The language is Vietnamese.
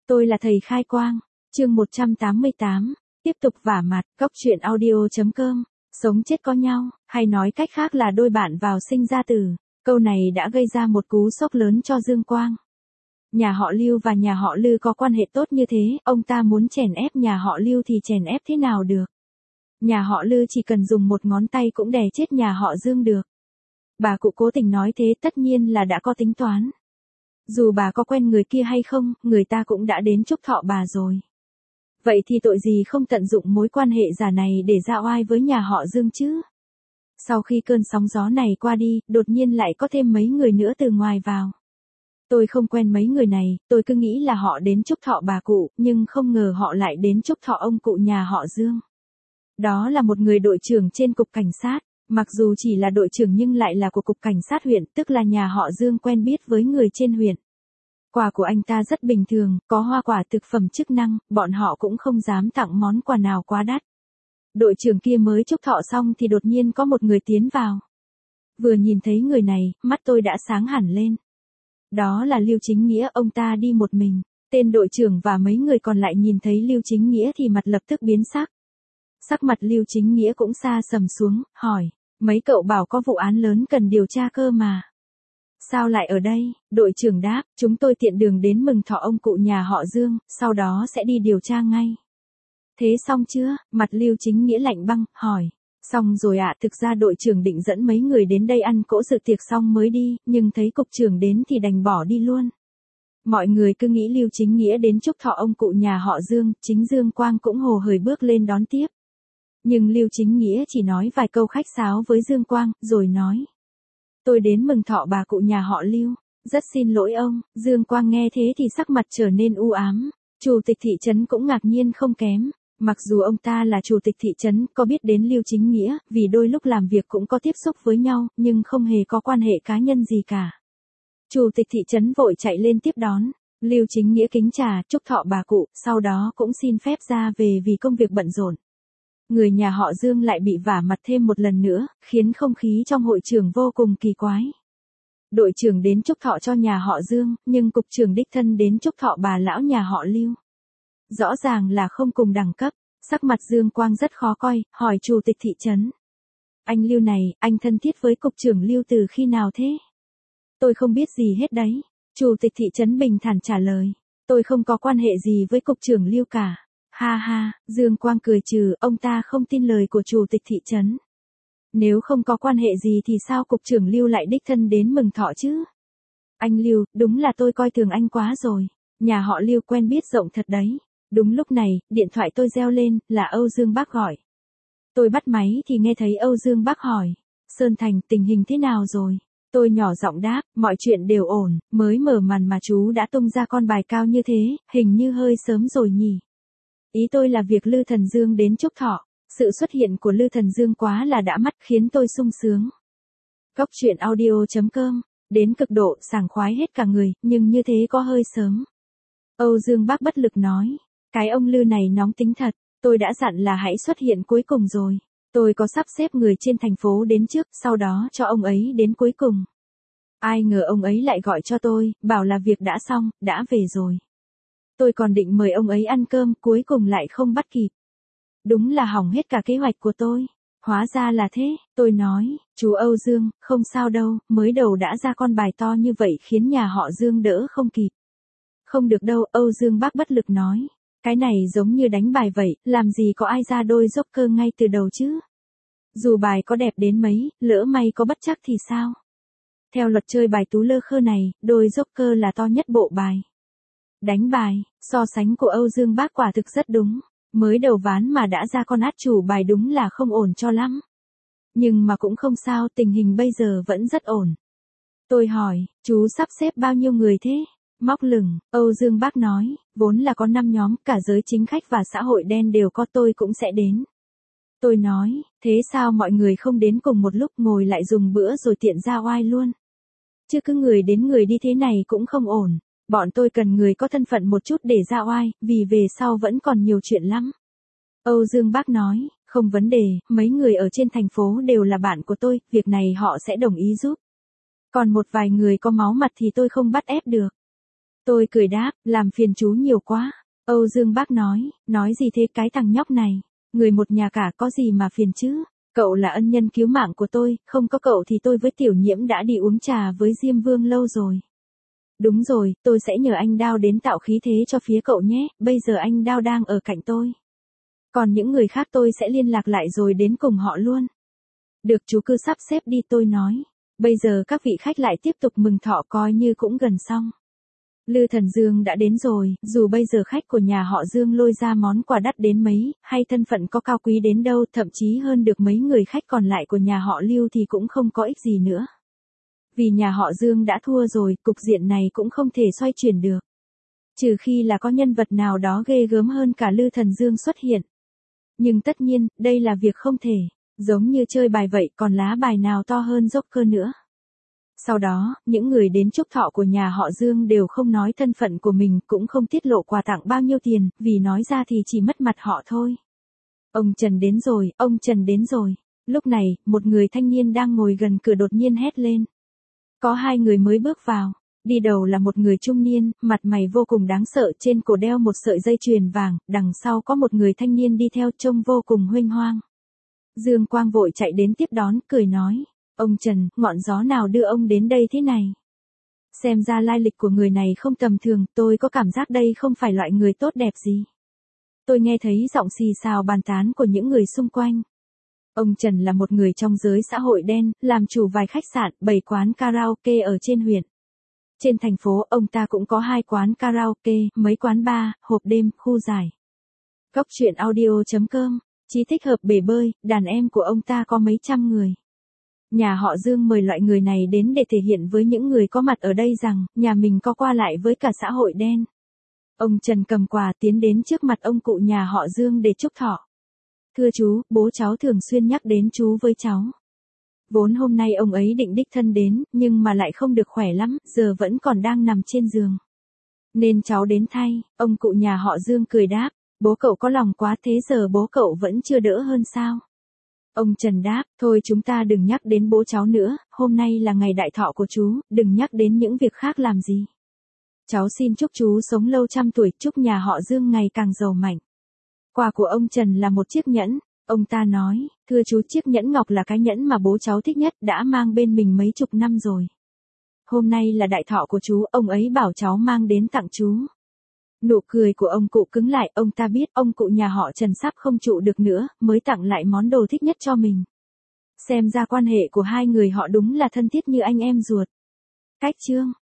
Tôi là thầy khai quang. Chương 188. Tiếp tục vả mặt. Góc truyện audio.com. Sống chết có nhau, hay nói cách khác là đôi bạn vào sinh ra tử. Câu này đã gây ra một cú sốc lớn cho Dương Quang. Nhà họ Lưu và nhà họ Lư có quan hệ tốt như thế, ông ta muốn chèn ép nhà họ Lưu thì chèn ép thế nào được. Nhà họ Lư chỉ cần dùng một ngón tay cũng đè chết nhà họ Dương được. Bà cụ cố tình nói thế tất nhiên là đã có tính toán. Dù bà có quen người kia hay không, người ta cũng đã đến chúc thọ bà rồi. Vậy thì tội gì không tận dụng mối quan hệ giả này để ra oai với nhà họ Dương chứ? Sau khi cơn sóng gió này qua đi, đột nhiên lại có thêm mấy người nữa từ ngoài vào. Tôi không quen mấy người này, tôi cứ nghĩ là họ đến chúc thọ bà cụ, nhưng không ngờ họ lại đến chúc thọ ông cụ nhà họ Dương. Đó là một người đội trưởng trên cục cảnh sát, mặc dù chỉ là đội trưởng nhưng lại là của cục cảnh sát huyện, tức là nhà họ Dương quen biết với người trên huyện. Quà của anh ta rất bình thường, có hoa quả thực phẩm chức năng, bọn họ cũng không dám tặng món quà nào quá đắt. Đội trưởng kia mới chúc thọ xong thì đột nhiên có một người tiến vào. Vừa nhìn thấy người này, mắt tôi đã sáng hẳn lên. Đó là Lưu Chính Nghĩa, ông ta đi một mình. Tên đội trưởng và mấy người còn lại nhìn thấy Lưu Chính Nghĩa thì mặt lập tức biến sắc. Sắc mặt Lưu Chính Nghĩa cũng sa sầm xuống, hỏi, mấy cậu bảo có vụ án lớn cần điều tra cơ mà. Sao lại ở đây? Đội trưởng đáp, chúng tôi tiện đường đến mừng thọ ông cụ nhà họ Dương, sau đó sẽ đi điều tra ngay. Thế xong chưa? Mặt Lưu Chính Nghĩa lạnh băng, hỏi. Xong rồi ạ, thực ra đội trưởng định dẫn mấy người đến đây ăn cỗ dự tiệc xong mới đi, nhưng thấy cục trưởng đến thì đành bỏ đi luôn. Mọi người cứ nghĩ Lưu Chính Nghĩa đến chúc thọ ông cụ nhà họ Dương, chính Dương Quang cũng hồ hởi bước lên đón tiếp. Nhưng Lưu Chính Nghĩa chỉ nói vài câu khách sáo với Dương Quang, rồi nói. Tôi đến mừng thọ bà cụ nhà họ Lưu, rất xin lỗi ông. Dương Quang nghe thế thì sắc mặt trở nên u ám. Chủ tịch thị trấn cũng ngạc nhiên không kém. Mặc dù ông ta là chủ tịch thị trấn, có biết đến Lưu Chính Nghĩa, vì đôi lúc làm việc cũng có tiếp xúc với nhau, nhưng không hề có quan hệ cá nhân gì cả. Chủ tịch thị trấn vội chạy lên tiếp đón. Lưu Chính Nghĩa kính trà, chúc thọ bà cụ, sau đó cũng xin phép ra về vì công việc bận rộn. Người nhà họ Dương lại bị vả mặt thêm một lần nữa, khiến không khí trong hội trường vô cùng kỳ quái. Đội trưởng đến chúc thọ cho nhà họ Dương, nhưng cục trưởng đích thân đến chúc thọ bà lão nhà họ Lưu. Rõ ràng là không cùng đẳng cấp, sắc mặt Dương Quang rất khó coi, hỏi chủ tịch thị trấn. Anh Lưu này, anh thân thiết với cục trưởng Lưu từ khi nào thế? Tôi không biết gì hết đấy. Chủ tịch thị trấn bình thản trả lời. Tôi không có quan hệ gì với cục trưởng Lưu cả. Ha ha, Dương Quang cười trừ, ông ta không tin lời của chủ tịch thị trấn. Nếu không có quan hệ gì thì sao cục trưởng Lưu lại đích thân đến mừng thọ chứ? Anh Lưu, đúng là tôi coi thường anh quá rồi. Nhà họ Lưu quen biết rộng thật đấy. Đúng lúc này, điện thoại tôi reo lên, là Âu Dương Bác gọi. Tôi bắt máy thì nghe thấy Âu Dương Bác hỏi. Sơn Thành, tình hình thế nào rồi? Tôi nhỏ giọng đáp, mọi chuyện đều ổn, mới mở màn mà chú đã tung ra con bài cao như thế, hình như hơi sớm rồi nhỉ. Ý tôi là việc Lư Thần Dương đến chúc thọ, sự xuất hiện của Lư Thần Dương quá là đã mắt khiến tôi sung sướng. Góc truyện audio.com, đến cực độ sảng khoái hết cả người, nhưng như thế có hơi sớm. Âu Dương Bác bất lực nói, cái ông Lư này nóng tính thật, tôi đã dặn là hãy xuất hiện cuối cùng rồi. Tôi có sắp xếp người trên thành phố đến trước, sau đó cho ông ấy đến cuối cùng. Ai ngờ ông ấy lại gọi cho tôi, bảo là việc đã xong, đã về rồi. Tôi còn định mời ông ấy ăn cơm, cuối cùng lại không bắt kịp. Đúng là hỏng hết cả kế hoạch của tôi. Hóa ra là thế, tôi nói, chú Âu Dương, không sao đâu, mới đầu đã ra con bài to như vậy khiến nhà họ Dương đỡ không kịp. Không được đâu, Âu Dương Bác bất lực nói. Cái này giống như đánh bài vậy, làm gì có ai ra đôi joker ngay từ đầu chứ? Dù bài có đẹp đến mấy, lỡ may có bất trắc thì sao? Theo luật chơi bài tú lơ khơ này, đôi joker là to nhất bộ bài. Đánh bài, so sánh của Âu Dương Bác quả thực rất đúng. Mới đầu ván mà đã ra con át chủ bài đúng là không ổn cho lắm. Nhưng mà cũng không sao, tình hình bây giờ vẫn rất ổn. Tôi hỏi, chú sắp xếp bao nhiêu người thế? Móc lửng, Âu Dương Bác nói, vốn là có 5 nhóm, cả giới chính khách và xã hội đen đều có, tôi cũng sẽ đến. Tôi nói, thế sao mọi người không đến cùng một lúc ngồi lại dùng bữa rồi tiện ra oai luôn? Chứ cứ người đến người đi thế này cũng không ổn. Bọn tôi cần người có thân phận một chút để ra oai, vì về sau vẫn còn nhiều chuyện lắm. Âu Dương Bác nói, không vấn đề, mấy người ở trên thành phố đều là bạn của tôi, việc này họ sẽ đồng ý giúp. Còn một vài người có máu mặt thì tôi không bắt ép được. Tôi cười đáp, làm phiền chú nhiều quá. Âu Dương Bác nói gì thế cái thằng nhóc này, người một nhà cả có gì mà phiền chứ, cậu là ân nhân cứu mạng của tôi, không có cậu thì tôi với Tiểu Nhiễm đã đi uống trà với Diêm Vương lâu rồi. Đúng rồi, tôi sẽ nhờ anh Đao đến tạo khí thế cho phía cậu nhé, bây giờ anh Đao đang ở cạnh tôi. Còn những người khác tôi sẽ liên lạc lại rồi đến cùng họ luôn. Được chú cứ sắp xếp đi tôi nói. Bây giờ các vị khách lại tiếp tục mừng thọ coi như cũng gần xong. Lư Thần Dương đã đến rồi, dù bây giờ khách của nhà họ Dương lôi ra món quà đắt đến mấy, hay thân phận có cao quý đến đâu, thậm chí hơn được mấy người khách còn lại của nhà họ Lưu thì cũng không có ích gì nữa. Vì nhà họ Dương đã thua rồi, cục diện này cũng không thể xoay chuyển được. Trừ khi là có nhân vật nào đó ghê gớm hơn cả Lư Thần Dương xuất hiện. Nhưng tất nhiên, đây là việc không thể, giống như chơi bài vậy, còn lá bài nào to hơn Joker nữa. Sau đó, những người đến chúc thọ của nhà họ Dương đều không nói thân phận của mình, cũng không tiết lộ quà tặng bao nhiêu tiền, vì nói ra thì chỉ mất mặt họ thôi. Ông Trần đến rồi, ông Trần đến rồi. Lúc này, một người thanh niên đang ngồi gần cửa đột nhiên hét lên. Có hai người mới bước vào. Đi đầu là một người trung niên, mặt mày vô cùng đáng sợ, trên cổ đeo một sợi dây chuyền vàng, đằng sau có một người thanh niên đi theo trông vô cùng huênh hoang. Dương Quang vội chạy đến tiếp đón, cười nói. Ông Trần, ngọn gió nào đưa ông đến đây thế này? Xem ra lai lịch của người này không tầm thường, tôi có cảm giác đây không phải loại người tốt đẹp gì. Tôi nghe thấy giọng xì xào bàn tán của những người xung quanh. Ông Trần là một người trong giới xã hội đen, làm chủ vài khách sạn, 7 quán karaoke ở trên huyện. Trên thành phố, ông ta cũng có 2 quán karaoke, mấy quán bar, hộp đêm, khu giải. Góc truyện audio.com, chỉ thích hợp bể bơi, đàn em của ông ta có mấy trăm người. Nhà họ Dương mời loại người này đến để thể hiện với những người có mặt ở đây rằng, nhà mình có qua lại với cả xã hội đen. Ông Trần cầm quà tiến đến trước mặt ông cụ nhà họ Dương để chúc thọ. Thưa chú, bố cháu thường xuyên nhắc đến chú với cháu. Vốn hôm nay ông ấy định đích thân đến, nhưng mà lại không được khỏe lắm, giờ vẫn còn đang nằm trên giường. Nên cháu đến thay, ông cụ nhà họ Dương cười đáp, bố cậu có lòng quá thế giờ bố cậu vẫn chưa đỡ hơn sao? Ông Trần đáp, thôi chúng ta đừng nhắc đến bố cháu nữa, hôm nay là ngày đại thọ của chú, đừng nhắc đến những việc khác làm gì. Cháu xin chúc chú sống lâu trăm tuổi, chúc nhà họ Dương ngày càng giàu mạnh. Quà của ông Trần là một chiếc nhẫn. Ông ta nói, thưa chú, chiếc nhẫn ngọc là cái nhẫn mà bố cháu thích nhất, đã mang bên mình mấy chục năm rồi. Hôm nay là đại thọ của chú, ông ấy bảo cháu mang đến tặng chú. Nụ cười của ông cụ cứng lại, ông ta biết ông cụ nhà họ Trần sắp không trụ được nữa, mới tặng lại món đồ thích nhất cho mình. Xem ra quan hệ của hai người họ đúng là thân thiết như anh em ruột. Cách chương